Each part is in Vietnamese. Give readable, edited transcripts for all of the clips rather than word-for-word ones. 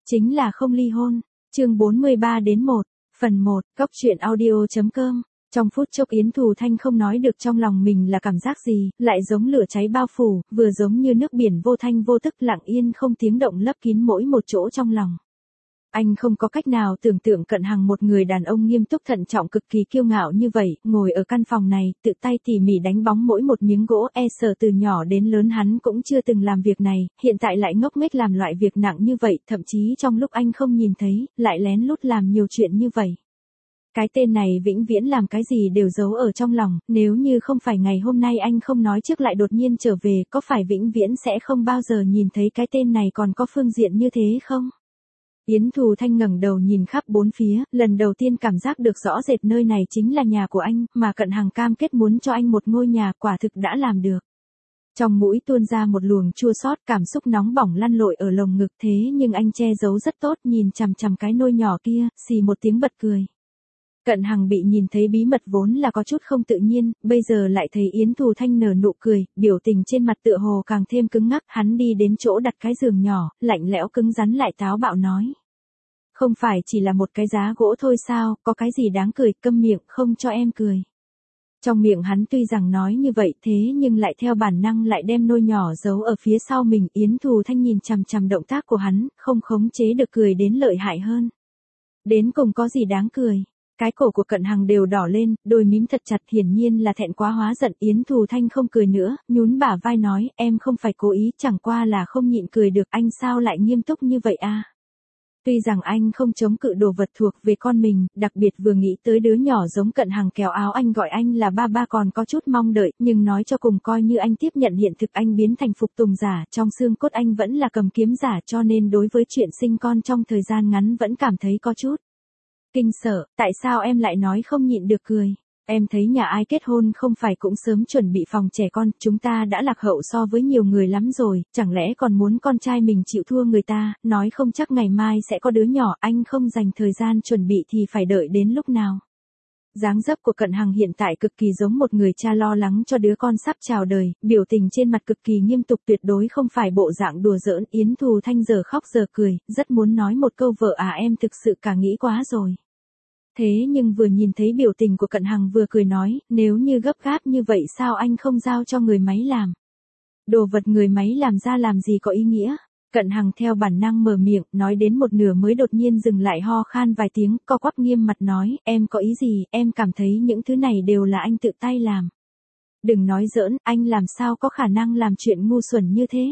chính là không ly hôn. Chương 43-1, phần 1, Góc truyện audio.com. Trong phút chốc Yến Thù Thanh không nói được trong lòng mình là cảm giác gì, lại giống lửa cháy bao phủ, vừa giống như nước biển vô thanh vô tức lặng yên không tiếng động lấp kín mỗi một chỗ trong lòng. Anh không có cách nào tưởng tượng Cận Hằng một người đàn ông nghiêm túc thận trọng cực kỳ kiêu ngạo như vậy, ngồi ở căn phòng này, tự tay tỉ mỉ đánh bóng mỗi một miếng gỗ, sợ từ nhỏ đến lớn hắn cũng chưa từng làm việc này, hiện tại lại ngốc nghếch làm loại việc nặng như vậy, thậm chí trong lúc anh không nhìn thấy, lại lén lút làm nhiều chuyện như vậy. Cái tên này vĩnh viễn làm cái gì đều giấu ở trong lòng, nếu như không phải ngày hôm nay anh không nói trước lại đột nhiên trở về, có phải vĩnh viễn sẽ không bao giờ nhìn thấy cái tên này còn có phương diện như thế không? Yến Thù Thanh ngẩng đầu nhìn khắp bốn phía, lần đầu tiên cảm giác được rõ rệt nơi này chính là nhà của anh, mà Cận Hằng cam kết muốn cho anh một ngôi nhà, quả thực đã làm được. Trong mũi tuôn ra một luồng chua xót, cảm xúc nóng bỏng lăn lội ở lồng ngực, thế nhưng anh che giấu rất tốt, nhìn chằm chằm cái nôi nhỏ kia, xì một tiếng bật cười. Cận Hằng bị nhìn thấy bí mật vốn là có chút không tự nhiên, bây giờ lại thấy Yến Thù Thanh nở nụ cười, biểu tình trên mặt tựa hồ càng thêm cứng ngắc, hắn đi đến chỗ đặt cái giường nhỏ, lạnh lẽo cứng rắn lại táo bạo nói. Không phải chỉ là một cái giá gỗ thôi sao, có cái gì đáng cười, câm miệng, không cho em cười. Trong miệng hắn tuy rằng nói như vậy thế nhưng lại theo bản năng lại đem nôi nhỏ giấu ở phía sau mình, Yến Thù Thanh nhìn chằm chằm động tác của hắn, không khống chế được cười đến lợi hại hơn. Đến cùng có gì đáng cười? Cái cổ của Cận Hằng đều đỏ lên, đôi mím thật chặt, hiển nhiên là thẹn quá hóa giận. Yến Thù Thanh không cười nữa, nhún bả vai nói, em không phải cố ý, chẳng qua là không nhịn cười được, anh sao lại nghiêm túc như vậy à? Tuy rằng anh không chống cự đồ vật thuộc về con mình, đặc biệt vừa nghĩ tới đứa nhỏ giống Cận Hằng kéo áo anh gọi anh là ba còn có chút mong đợi, nhưng nói cho cùng coi như anh tiếp nhận hiện thực anh biến thành phục tùng giả, trong xương cốt anh vẫn là cầm kiếm giả, cho nên đối với chuyện sinh con trong thời gian ngắn vẫn cảm thấy có chút kinh sợ. Tại sao em lại nói không nhịn được cười? Em thấy nhà ai kết hôn không phải cũng sớm chuẩn bị phòng trẻ con, chúng ta đã lạc hậu so với nhiều người lắm rồi, chẳng lẽ còn muốn con trai mình chịu thua người ta, nói không chắc ngày mai sẽ có đứa nhỏ, anh không dành thời gian chuẩn bị thì phải đợi đến lúc nào? Dáng dấp của Cận Hằng hiện tại cực kỳ giống một người cha lo lắng cho đứa con sắp chào đời, biểu tình trên mặt cực kỳ nghiêm túc, tuyệt đối không phải bộ dạng đùa giỡn. Yến Thù Thanh giờ khóc giờ cười, rất muốn nói một câu vợ à em thực sự cả nghĩ quá rồi. Thế nhưng vừa nhìn thấy biểu tình của Cận Hằng vừa cười nói, nếu như gấp gáp như vậy sao anh không giao cho người máy làm? Đồ vật người máy làm ra làm gì có ý nghĩa? Cận Hằng theo bản năng mở miệng, nói đến một nửa mới đột nhiên dừng lại ho khan vài tiếng, co quắp nghiêm mặt nói, em có ý gì, em cảm thấy những thứ này đều là anh tự tay làm. Đừng nói giỡn, anh làm sao có khả năng làm chuyện ngu xuẩn như thế?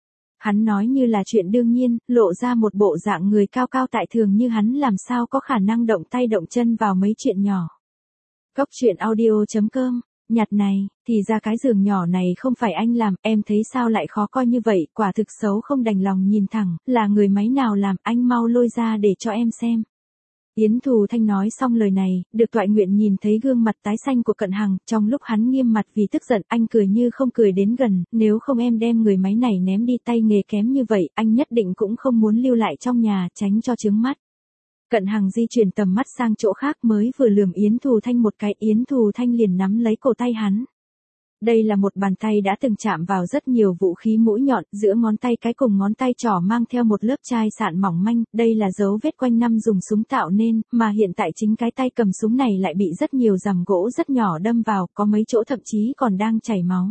Hắn nói như là chuyện đương nhiên, lộ ra một bộ dạng người cao cao tại thường như hắn làm sao có khả năng động tay động chân vào mấy chuyện nhỏ. Góc truyện audio.com. Nhặt này, thì ra cái giường nhỏ này không phải anh làm, em thấy sao lại khó coi như vậy, quả thực xấu không đành lòng nhìn thẳng, là người máy nào làm, anh mau lôi ra để cho em xem. Yến Thù Thanh nói xong lời này, được Toại Nguyện nhìn thấy gương mặt tái xanh của Cận Hằng, trong lúc hắn nghiêm mặt vì tức giận, anh cười như không cười đến gần, nếu không em đem người máy này ném đi, tay nghề kém như vậy, anh nhất định cũng không muốn lưu lại trong nhà, tránh cho chướng mắt. Cận Hằng di chuyển tầm mắt sang chỗ khác, mới vừa lườm Yến Thù Thanh một cái, Yến Thù Thanh liền nắm lấy cổ tay hắn. Đây là một bàn tay đã từng chạm vào rất nhiều vũ khí mũi nhọn, giữa ngón tay cái cùng ngón tay trỏ mang theo một lớp chai sạn mỏng manh, đây là dấu vết quanh năm dùng súng tạo nên, mà hiện tại chính cái tay cầm súng này lại bị rất nhiều rằm gỗ rất nhỏ đâm vào, có mấy chỗ thậm chí còn đang chảy máu.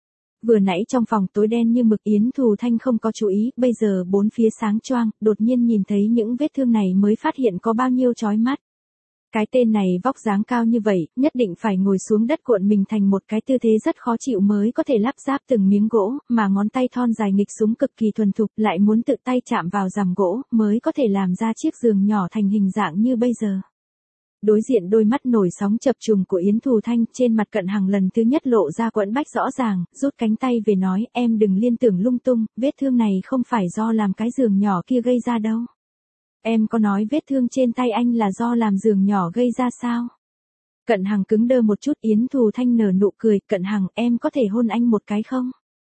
Vừa nãy trong phòng tối đen như mực, Yến Thù Thanh không có chú ý, bây giờ bốn phía sáng choang, đột nhiên nhìn thấy những vết thương này mới phát hiện có bao nhiêu chói mắt. Cái tên này vóc dáng cao như vậy, nhất định phải ngồi xuống đất cuộn mình thành một cái tư thế rất khó chịu mới có thể lắp ráp từng miếng gỗ, mà ngón tay thon dài nghịch súng cực kỳ thuần thục, lại muốn tự tay chạm vào rằm gỗ, mới có thể làm ra chiếc giường nhỏ thành hình dạng như bây giờ. Đối diện đôi mắt nổi sóng chập trùng của Yến Thù Thanh, trên mặt Cận Hằng lần thứ nhất lộ ra quẫn bách rõ ràng, rút cánh tay về nói, em đừng liên tưởng lung tung, vết thương này không phải do làm cái giường nhỏ kia gây ra đâu. Em có nói vết thương trên tay anh là do làm giường nhỏ gây ra sao? Cận Hằng cứng đơ một chút, Yến Thù Thanh nở nụ cười, Cận Hằng, em có thể hôn anh một cái không?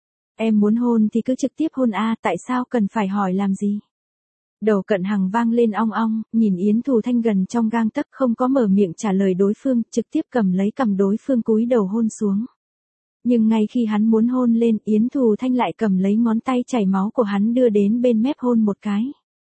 Em muốn hôn thì cứ trực tiếp hôn a, tại sao cần phải hỏi làm gì? Đầu Cận Hằng vang lên ong ong, nhìn Yến Thù Thanh gần trong gang tấc, không có mở miệng trả lời đối phương, trực tiếp cầm lấy cằm đối phương cúi đầu hôn xuống. Nhưng ngay khi hắn muốn hôn lên, Yến Thù Thanh lại cầm lấy ngón tay chảy máu của hắn đưa đến bên mép hôn một cái.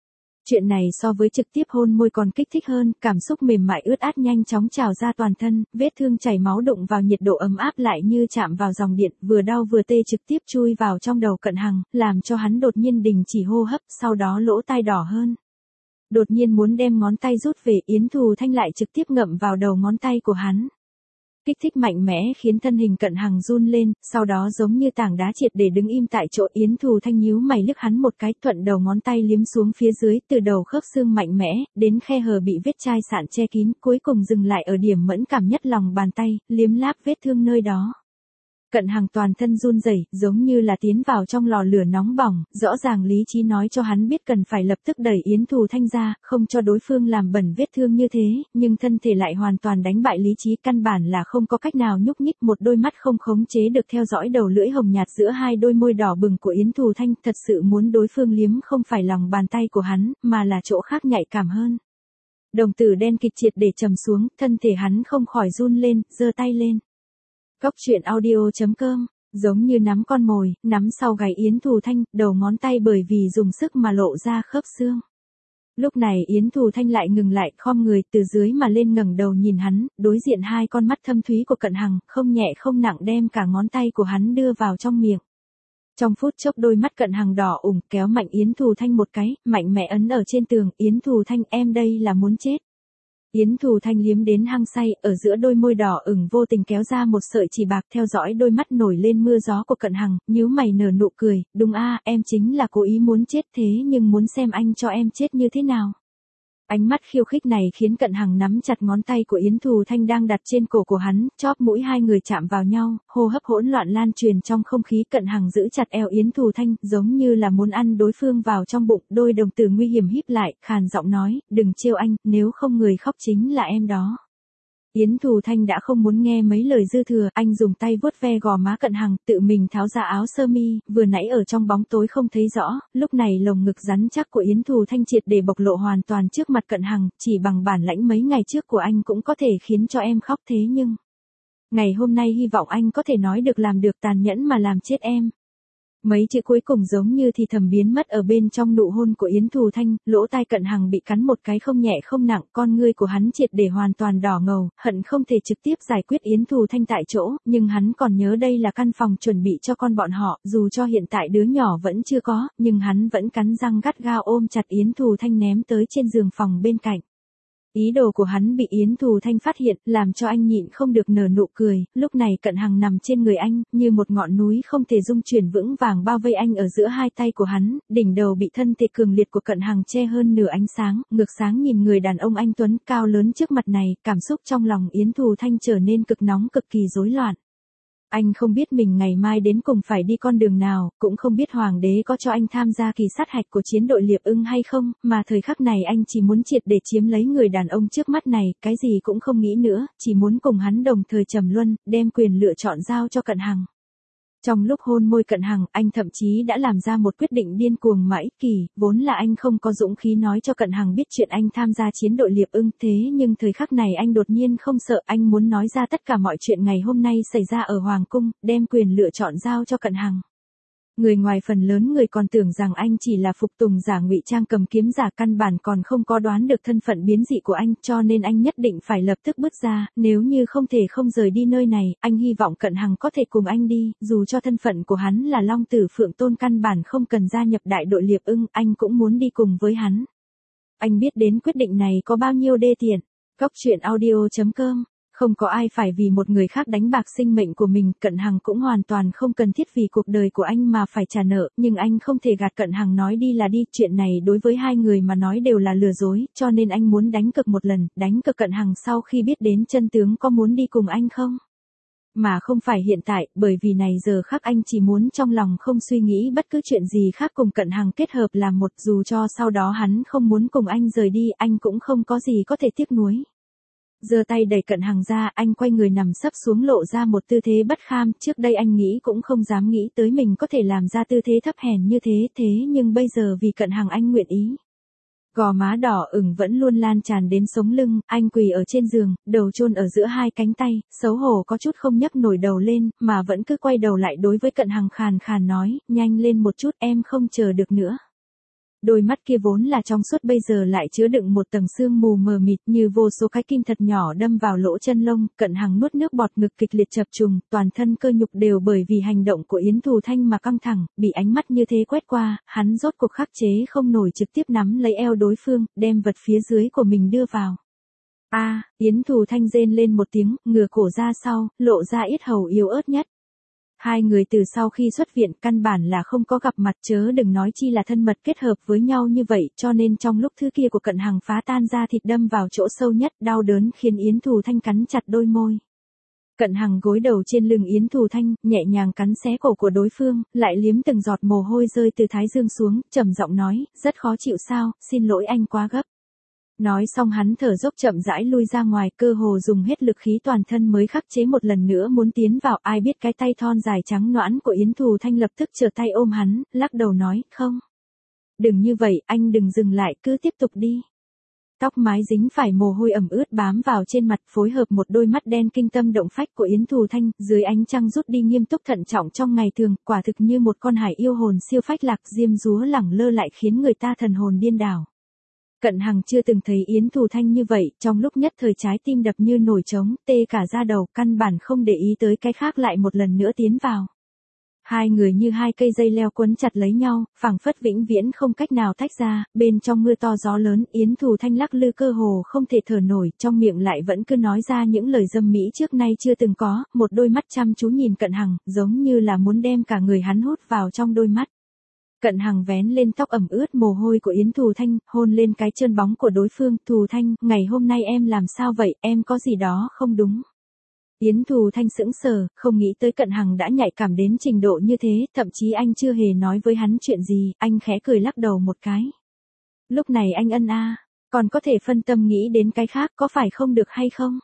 Chuyện này so với trực tiếp hôn môi còn kích thích hơn, cảm xúc mềm mại ướt át nhanh chóng trào ra toàn thân, vết thương chảy máu đụng vào nhiệt độ ấm áp lại như chạm vào dòng điện, vừa đau vừa tê trực tiếp chui vào trong đầu Cận Hằng, làm cho hắn đột nhiên đình chỉ hô hấp, sau đó lỗ tai đỏ hơn. Đột nhiên muốn đem ngón tay rút về, Yến Thù Thanh lại trực tiếp ngậm vào đầu ngón tay của hắn. Kích thích mạnh mẽ khiến thân hình Cận Hằng run lên, sau đó giống như tảng đá triệt để đứng im tại chỗ. Yến Thù Thanh nhíu mày liếc hắn một cái, thuận đầu ngón tay liếm xuống phía dưới, từ đầu khớp xương mạnh mẽ, đến khe hở bị vết chai sạn che kín, cuối cùng dừng lại ở điểm mẫn cảm nhất lòng bàn tay, liếm láp vết thương nơi đó. Cận Hằng toàn thân run rẩy, giống như là tiến vào trong lò lửa nóng bỏng, rõ ràng lý trí nói cho hắn biết cần phải lập tức đẩy Yến Thù Thanh ra, không cho đối phương làm bẩn vết thương như thế, nhưng thân thể lại hoàn toàn đánh bại lý trí, căn bản là không có cách nào nhúc nhích, một đôi mắt không khống chế được theo dõi đầu lưỡi hồng nhạt giữa hai đôi môi đỏ bừng của Yến Thù Thanh, thật sự muốn đối phương liếm không phải lòng bàn tay của hắn, mà là chỗ khác nhạy cảm hơn. Đồng tử đen kịt triệt để trầm xuống, thân thể hắn không khỏi run lên, giơ tay lên. Cóc truyện audio.com, giống như nắm con mồi, nắm sau gáy Yến Thù Thanh, đầu ngón tay bởi vì dùng sức mà lộ ra khớp xương. Lúc này Yến Thù Thanh lại ngừng lại, khom người từ dưới mà lên ngẩng đầu nhìn hắn, đối diện hai con mắt thâm thúy của Cận Hằng, không nhẹ không nặng đem cả ngón tay của hắn đưa vào trong miệng. Trong phút chốc đôi mắt Cận Hằng đỏ ửng, kéo mạnh Yến Thù Thanh một cái, mạnh mẽ ấn ở trên tường. Yến Thù Thanh, em đây là muốn chết. Yến Thù Thanh liếm đến hăng say, ở giữa đôi môi đỏ ửng vô tình kéo ra một sợi chỉ bạc, theo dõi đôi mắt nổi lên mưa gió của Cận Hằng, nhíu mày nở nụ cười, đúng a, em chính là cố ý muốn chết, thế nhưng muốn xem anh cho em chết như thế nào. Ánh mắt khiêu khích này khiến Cận Hằng nắm chặt ngón tay của Yến Thù Thanh đang đặt trên cổ của hắn, chóp mũi hai người chạm vào nhau, hô hấp hỗn loạn lan truyền trong không khí. Cận Hằng giữ chặt eo Yến Thù Thanh, giống như là muốn ăn đối phương vào trong bụng, đôi đồng tử nguy hiểm híp lại, khàn giọng nói, đừng trêu anh, nếu không người khóc chính là em đó. Yến Thù Thanh đã không muốn nghe mấy lời dư thừa, anh dùng tay vuốt ve gò má Cận Hằng, tự mình tháo ra áo sơ mi, vừa nãy ở trong bóng tối không thấy rõ, lúc này lồng ngực rắn chắc của Yến Thù Thanh triệt để bộc lộ hoàn toàn trước mặt Cận Hằng, chỉ bằng bản lãnh mấy ngày trước của anh cũng có thể khiến cho em khóc, thế nhưng ngày hôm nay hy vọng anh có thể nói được làm được, tàn nhẫn mà làm chết em. Mấy chữ cuối cùng giống như thì thầm biến mất ở bên trong nụ hôn của Yến Thù Thanh, lỗ tai Cận Hằng bị cắn một cái không nhẹ không nặng, con ngươi của hắn triệt để hoàn toàn đỏ ngầu, hận không thể trực tiếp giải quyết Yến Thù Thanh tại chỗ, nhưng hắn còn nhớ đây là căn phòng chuẩn bị cho con bọn họ, dù cho hiện tại đứa nhỏ vẫn chưa có, nhưng hắn vẫn cắn răng gắt gao ôm chặt Yến Thù Thanh ném tới trên giường phòng bên cạnh. Ý đồ của hắn bị Yến Thù Thanh phát hiện, làm cho anh nhịn không được nở nụ cười, lúc này Cận Hằng nằm trên người anh, như một ngọn núi không thể dung chuyển vững vàng bao vây anh ở giữa hai tay của hắn, đỉnh đầu bị thân thể cường liệt của Cận Hằng che hơn nửa ánh sáng, ngược sáng nhìn người đàn ông anh tuấn cao lớn trước mặt này, cảm xúc trong lòng Yến Thù Thanh trở nên cực nóng cực kỳ rối loạn. Anh không biết mình ngày mai đến cùng phải đi con đường nào, cũng không biết Hoàng đế có cho anh tham gia kỳ sát hạch của chiến đội Liệp Ưng hay không, mà thời khắc này anh chỉ muốn triệt để chiếm lấy người đàn ông trước mắt này, cái gì cũng không nghĩ nữa, chỉ muốn cùng hắn đồng thời trầm luân, đem quyền lựa chọn giao cho Cận Hằng. Trong lúc hôn môi Cận Hằng, anh thậm chí đã làm ra một quyết định điên cuồng mà ích kỷ, vốn là anh không có dũng khí nói cho Cận Hằng biết chuyện anh tham gia chiến đội Liệp Ưng, thế nhưng thời khắc này anh đột nhiên không sợ, anh muốn nói ra tất cả mọi chuyện ngày hôm nay xảy ra ở Hoàng cung, đem quyền lựa chọn giao cho Cận Hằng. Người ngoài phần lớn người còn tưởng rằng anh chỉ là phục tùng giả ngụy trang cầm kiếm giả, căn bản còn không có đoán được thân phận biến dị của anh, cho nên anh nhất định phải lập tức bước ra, nếu như không thể không rời đi nơi này, anh hy vọng Cận Hằng có thể cùng anh đi, dù cho thân phận của hắn là Long Tử Phượng Tôn, căn bản không cần gia nhập đại đội Liệp Ưng, anh cũng muốn đi cùng với hắn. Anh biết đến quyết định này có bao nhiêu đê tiện. Cóc truyện audio.com. Không có ai phải vì một người khác đánh bạc sinh mệnh của mình, Cận Hằng cũng hoàn toàn không cần thiết vì cuộc đời của anh mà phải trả nợ, nhưng anh không thể gạt Cận Hằng nói đi là đi, chuyện này đối với hai người mà nói đều là lừa dối, cho nên anh muốn đánh cược một lần, đánh cược Cận Hằng sau khi biết đến chân tướng có muốn đi cùng anh không? Mà không phải hiện tại, bởi vì này giờ khắc anh chỉ muốn trong lòng không suy nghĩ bất cứ chuyện gì khác cùng Cận Hằng kết hợp làm một, dù cho sau đó hắn không muốn cùng anh rời đi, anh cũng không có gì có thể tiếc nuối. Giơ tay đẩy Cận Hằng ra, anh quay người nằm sấp xuống lộ ra một tư thế bất kham, trước đây anh nghĩ cũng không dám nghĩ tới mình có thể làm ra tư thế thấp hèn như thế, nhưng bây giờ vì Cận Hằng anh nguyện ý. Gò má đỏ ửng vẫn luôn lan tràn đến sống lưng, anh quỳ ở trên giường, đầu chôn ở giữa hai cánh tay, xấu hổ có chút không nhấc nổi đầu lên, mà vẫn cứ quay đầu lại đối với Cận Hằng khàn khàn nói, nhanh lên một chút, em không chờ được nữa. Đôi mắt kia vốn là trong suốt bây giờ lại chứa đựng một tầng sương mù mờ mịt như vô số cái kim thật nhỏ đâm vào lỗ chân lông, Cận Hằng nuốt nước bọt, ngực kịch liệt chập trùng, toàn thân cơ nhục đều bởi vì hành động của Yến Thù Thanh mà căng thẳng, bị ánh mắt như thế quét qua, hắn rốt cuộc khắc chế không nổi trực tiếp nắm lấy eo đối phương, đem vật phía dưới của mình đưa vào. Yến Thù Thanh rên lên một tiếng, ngửa cổ ra sau, lộ ra yết hầu yếu ớt nhất. Hai người từ sau khi xuất viện căn bản là không có gặp mặt, chớ đừng nói chi là thân mật kết hợp với nhau như vậy, cho nên trong lúc thứ kia của Cận Hằng phá tan ra thịt đâm vào chỗ sâu nhất, đau đớn khiến Yến Thù Thanh cắn chặt đôi môi. Cận Hằng gối đầu trên lưng Yến Thù Thanh, nhẹ nhàng cắn xé cổ của đối phương, lại liếm từng giọt mồ hôi rơi từ thái dương xuống, trầm giọng nói, rất khó chịu sao, xin lỗi anh quá gấp. Nói xong hắn thở dốc chậm rãi lui ra ngoài, cơ hồ dùng hết lực khí toàn thân mới khắc chế một lần nữa muốn tiến vào, ai biết cái tay thon dài trắng nõn của Yến Thù Thanh lập tức trở tay ôm hắn, lắc đầu nói, không. Đừng như vậy, anh đừng dừng lại, cứ tiếp tục đi. Tóc mái dính phải mồ hôi ẩm ướt bám vào trên mặt, phối hợp một đôi mắt đen kinh tâm động phách của Yến Thù Thanh, dưới ánh trăng rút đi nghiêm túc thận trọng trong ngày thường, quả thực như một con hải yêu hồn siêu phách lạc, diêm dúa lẳng lơ lại khiến người ta thần hồn điên đảo. Cận Hằng chưa từng thấy Yến Thù Thanh như vậy, trong lúc nhất thời trái tim đập như nổi trống, tê cả da đầu, căn bản không để ý tới cái khác, lại một lần nữa tiến vào. Hai người như hai cây dây leo quấn chặt lấy nhau, phảng phất vĩnh viễn không cách nào tách ra, bên trong mưa to gió lớn, Yến Thù Thanh lắc lư cơ hồ không thể thở nổi, trong miệng lại vẫn cứ nói ra những lời dâm mỹ trước nay chưa từng có, một đôi mắt chăm chú nhìn Cận Hằng, giống như là muốn đem cả người hắn hút vào trong đôi mắt. Cận Hằng vén lên tóc ẩm ướt mồ hôi của Yến Thù Thanh, hôn lên cái chân bóng của đối phương, Thù Thanh, ngày hôm nay em làm sao vậy, em có gì đó không đúng. Yến Thù Thanh sững sờ, không nghĩ tới Cận Hằng đã nhạy cảm đến trình độ như thế, thậm chí anh chưa hề nói với hắn chuyện gì, anh khẽ cười lắc đầu một cái. Lúc này anh còn có thể phân tâm nghĩ đến cái khác, có phải không được hay không?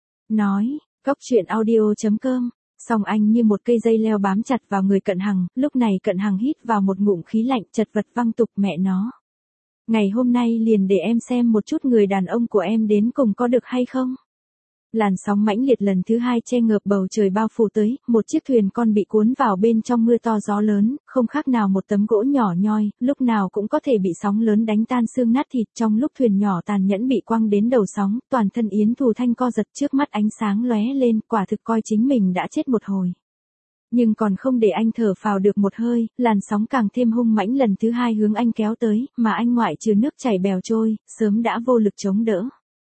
Nói, Góc audio.com. Song anh như một cây dây leo bám chặt vào người Cận Hằng, lúc này Cận Hằng hít vào một ngụm khí lạnh, chật vật văng tục, mẹ nó. Ngày hôm nay liền để em xem một chút người đàn ông của em đến cùng có được hay không. Làn sóng mãnh liệt lần thứ hai che ngợp bầu trời bao phủ tới, một chiếc thuyền con bị cuốn vào bên trong mưa to gió lớn, không khác nào một tấm gỗ nhỏ nhoi, lúc nào cũng có thể bị sóng lớn đánh tan xương nát thịt. Trong lúc thuyền nhỏ tàn nhẫn bị quăng đến đầu sóng, toàn thân Yến Thù Thanh co giật, trước mắt ánh sáng lóe lên, quả thực coi chính mình đã chết một hồi. Nhưng còn không để anh thở phào được một hơi, làn sóng càng thêm hung mãnh lần thứ hai hướng anh kéo tới, mà anh ngoại trừ nước chảy bèo trôi, sớm đã vô lực chống đỡ.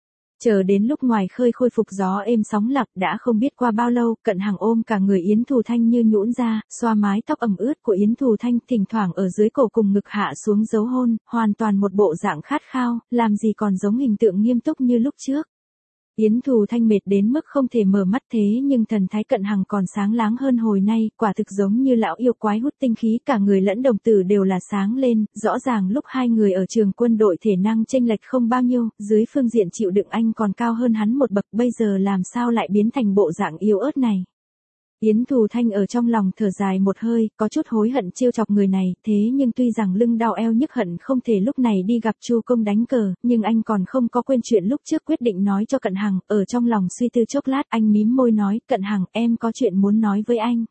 Chờ đến lúc ngoài khơi khôi phục gió êm sóng lặng, đã không biết qua bao lâu, Cận Hằng ôm cả người Yến Thù Thanh như nhũn ra, xoa mái tóc ẩm ướt của Yến Thù Thanh, thỉnh thoảng ở dưới cổ cùng ngực hạ xuống dấu hôn, hoàn toàn một bộ dạng khát khao, làm gì còn giống hình tượng nghiêm túc như lúc trước. Yến Thù Thanh mệt đến mức không thể mở mắt, thế nhưng thần thái Cận Hằng còn sáng láng hơn hồi nay, quả thực giống như lão yêu quái hút tinh khí, cả người lẫn đồng tử đều là sáng lên, rõ ràng lúc hai người ở trường quân đội thể năng chênh lệch không bao nhiêu, dưới phương diện chịu đựng anh còn cao hơn hắn một bậc, bây giờ làm sao lại biến thành bộ dạng yếu ớt này. Yến Thù Thanh ở trong lòng thở dài một hơi, có chút hối hận trêu chọc người này, thế nhưng tuy rằng lưng đau eo nhức hận không thể lúc này đi gặp Chu Công đánh cờ, nhưng anh còn không có quên chuyện lúc trước quyết định nói cho Cận Hằng, ở trong lòng suy tư chốc lát, anh mím môi nói, Cận Hằng, em có chuyện muốn nói với anh.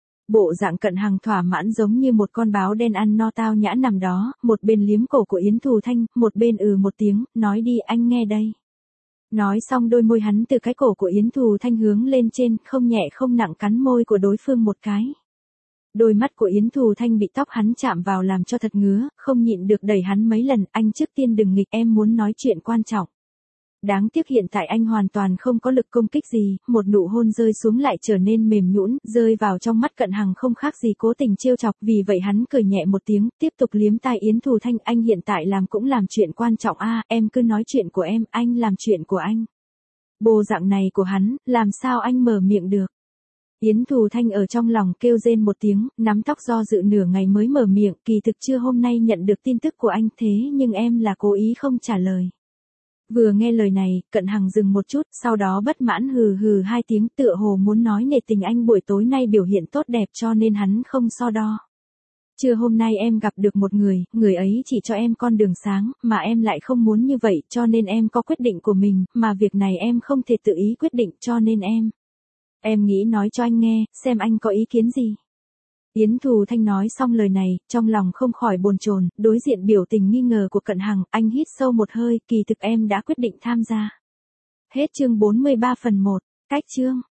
Bộ dạng Cận Hằng thỏa mãn giống như một con báo đen ăn no tao nhã nằm đó, một bên liếm cổ của Yến Thù Thanh, một bên một tiếng, nói đi anh nghe đây. Nói xong đôi môi hắn từ cái cổ của Yến Thù Thanh hướng lên trên, không nhẹ không nặng cắn môi của đối phương một cái. Đôi mắt của Yến Thù Thanh bị tóc hắn chạm vào làm cho thật ngứa, không nhịn được đẩy hắn mấy lần, anh trước tiên đừng nghịch, em muốn nói chuyện quan trọng. Đáng tiếc hiện tại anh hoàn toàn không có lực công kích gì, một nụ hôn rơi xuống lại trở nên mềm nhũn, rơi vào trong mắt Cận Hằng không khác gì cố tình trêu chọc, vì vậy hắn cười nhẹ một tiếng, tiếp tục liếm tai Yến Thù Thanh, anh hiện tại làm cũng làm chuyện quan trọng em cứ nói chuyện của em, anh làm chuyện của anh. Bộ dạng này của hắn, làm sao anh mở miệng được. Yến Thù Thanh ở trong lòng kêu rên một tiếng, nắm tóc do dự nửa ngày mới mở miệng, kỳ thực chưa hôm nay nhận được tin tức của anh, thế nhưng em là cố ý không trả lời. Vừa nghe lời này, Cận Hằng dừng một chút, sau đó bất mãn hừ hừ hai tiếng, tựa hồ muốn nói nể tình anh buổi tối nay biểu hiện tốt đẹp cho nên hắn không so đo. Trưa hôm nay em gặp được một người ấy chỉ cho em con đường sáng, mà em lại không muốn như vậy, cho nên em có quyết định của mình, mà việc này em không thể tự ý quyết định, cho nên em nghĩ nói cho anh nghe, xem anh có ý kiến gì. Yến Thù Thanh nói xong lời này, trong lòng không khỏi bồn chồn, đối diện biểu tình nghi ngờ của Cận Hằng, anh hít sâu một hơi, kỳ thực em đã quyết định tham gia. Hết chương 43 phần 1, cách chương.